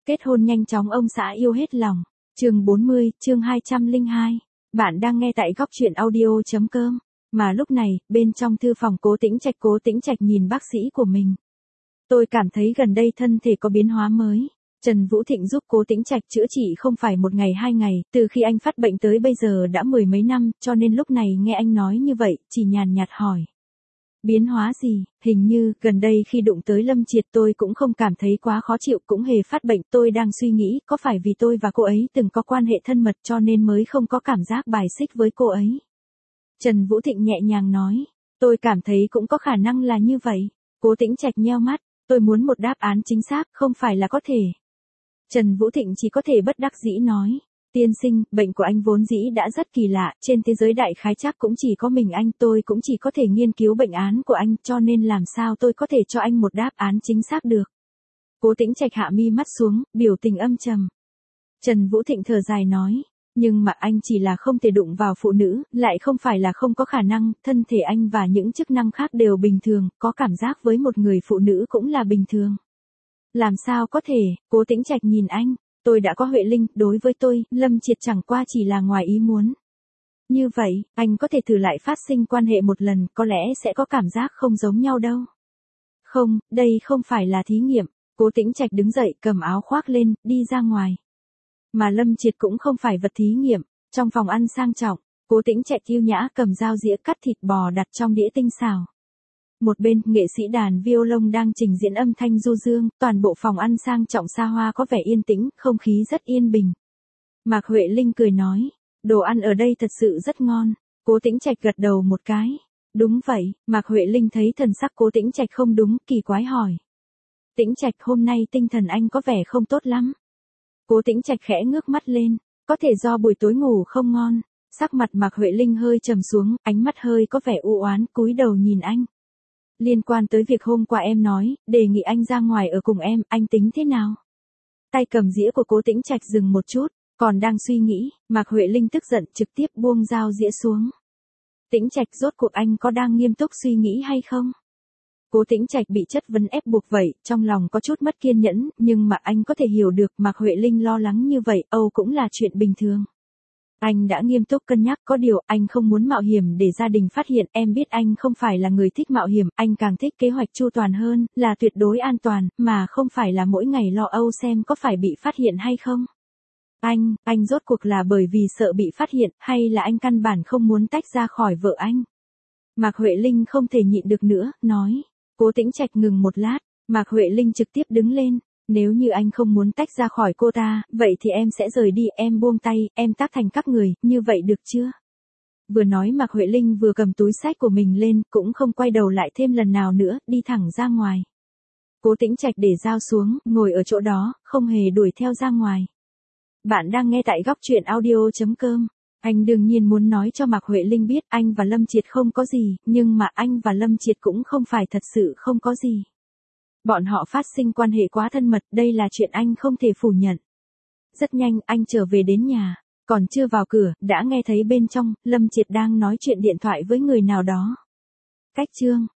Kết hôn nhanh chóng ông xã yêu hết lòng. Chương 40, chương 202. Bạn đang nghe tại góc truyện audio.com. Mà lúc này, bên trong thư phòng Cố Tĩnh Trạch nhìn bác sĩ của mình. Tôi cảm thấy gần đây thân thể có biến hóa mới. Trần Vũ Thịnh giúp Cố Tĩnh Trạch chữa trị không phải một ngày hai ngày, từ khi anh phát bệnh tới bây giờ đã mười mấy năm, cho nên lúc này nghe anh nói như vậy, chỉ nhàn nhạt hỏi. Biến hóa gì? Hình như, gần đây khi đụng tới Lâm Triệt tôi cũng không cảm thấy quá khó chịu, cũng hề phát bệnh. Tôi đang suy nghĩ, có phải vì tôi và cô ấy từng có quan hệ thân mật cho nên mới không có cảm giác bài xích với cô ấy. Trần Vũ Thịnh nhẹ nhàng nói. Tôi cảm thấy cũng có khả năng là như vậy. Cố Tĩnh Trạch nheo mắt. Tôi muốn một đáp án chính xác, không phải là có thể. Trần Vũ Thịnh chỉ có thể bất đắc dĩ nói. Tiên sinh, bệnh của anh vốn dĩ đã rất kỳ lạ, trên thế giới đại khái chắc cũng chỉ có mình anh, tôi cũng chỉ có thể nghiên cứu bệnh án của anh, cho nên làm sao tôi có thể cho anh một đáp án chính xác được. Cố Tĩnh Trạch hạ mi mắt xuống, biểu tình âm trầm. Trần Vũ Thịnh thở dài nói, nhưng mà anh chỉ là không thể đụng vào phụ nữ, lại không phải là không có khả năng, thân thể anh và những chức năng khác đều bình thường, có cảm giác với một người phụ nữ cũng là bình thường. Làm sao có thể? Cố Tĩnh Trạch nhìn anh. Tôi đã có Huệ Linh, đối với tôi, Lâm Triệt chẳng qua chỉ là ngoài ý muốn. Như vậy, anh có thể thử lại phát sinh quan hệ một lần, có lẽ sẽ có cảm giác không giống nhau đâu. Không, đây không phải là thí nghiệm. Cố Tĩnh Trạch đứng dậy, cầm áo khoác lên, đi ra ngoài. Mà Lâm Triệt cũng không phải vật thí nghiệm. Trong phòng ăn sang trọng, Cố Tĩnh Trạch yêu nhã cầm dao dĩa cắt thịt bò đặt trong đĩa tinh xào. Một bên, nghệ sĩ đàn violon đang trình diễn âm thanh du dương, toàn bộ phòng ăn sang trọng xa hoa có vẻ yên tĩnh, không khí rất yên bình. Mạc Huệ Linh cười nói, đồ ăn ở đây thật sự rất ngon. Cố Tĩnh Trạch gật đầu một cái. Đúng vậy, Mạc Huệ Linh thấy thần sắc Cố Tĩnh Trạch không đúng, kỳ quái hỏi. Tĩnh Trạch, hôm nay tinh thần anh có vẻ không tốt lắm. Cố Tĩnh Trạch khẽ ngước mắt lên, có thể do buổi tối ngủ không ngon. Sắc mặt Mạc Huệ Linh hơi trầm xuống, ánh mắt hơi có vẻ u oán, cúi đầu nhìn anh. Liên quan tới việc hôm qua em nói, đề nghị anh ra ngoài ở cùng em, anh tính thế nào? Tay cầm dĩa của Cố Tĩnh Trạch dừng một chút, còn đang suy nghĩ, Mạc Huệ Linh tức giận trực tiếp buông dao dĩa xuống. Tĩnh Trạch, rốt cuộc anh có đang nghiêm túc suy nghĩ hay không? Cố Tĩnh Trạch bị chất vấn ép buộc vậy, trong lòng có chút mất kiên nhẫn, nhưng mà anh có thể hiểu được Mạc Huệ Linh lo lắng như vậy, cũng là chuyện bình thường. Anh đã nghiêm túc cân nhắc, có điều anh không muốn mạo hiểm để gia đình phát hiện, em biết anh không phải là người thích mạo hiểm, anh càng thích kế hoạch chu toàn hơn, là tuyệt đối an toàn, mà không phải là mỗi ngày lo âu xem có phải bị phát hiện hay không. Anh rốt cuộc là bởi vì sợ bị phát hiện, hay là anh căn bản không muốn tách ra khỏi vợ anh? Mạc Huệ Linh không thể nhịn được nữa, nói. Cố Tĩnh Trạch ngừng một lát, Mạc Huệ Linh trực tiếp đứng lên. Nếu như anh không muốn tách ra khỏi cô ta, vậy thì em sẽ rời đi, em buông tay, em tác thành các người, như vậy được chưa? Vừa nói Mạc Huệ Linh vừa cầm túi xách của mình lên, cũng không quay đầu lại thêm lần nào nữa, đi thẳng ra ngoài. Cố Tĩnh Trạch để dao xuống, ngồi ở chỗ đó, không hề đuổi theo ra ngoài. Bạn đang nghe tại góc truyện audio.com. Anh đương nhiên muốn nói cho Mạc Huệ Linh biết anh và Lâm Triệt không có gì, nhưng mà anh và Lâm Triệt cũng không phải thật sự không có gì. Bọn họ phát sinh quan hệ quá thân mật, đây là chuyện anh không thể phủ nhận. Rất nhanh, anh trở về đến nhà, còn chưa vào cửa, đã nghe thấy bên trong, Lâm Triệt đang nói chuyện điện thoại với người nào đó. Cách chương.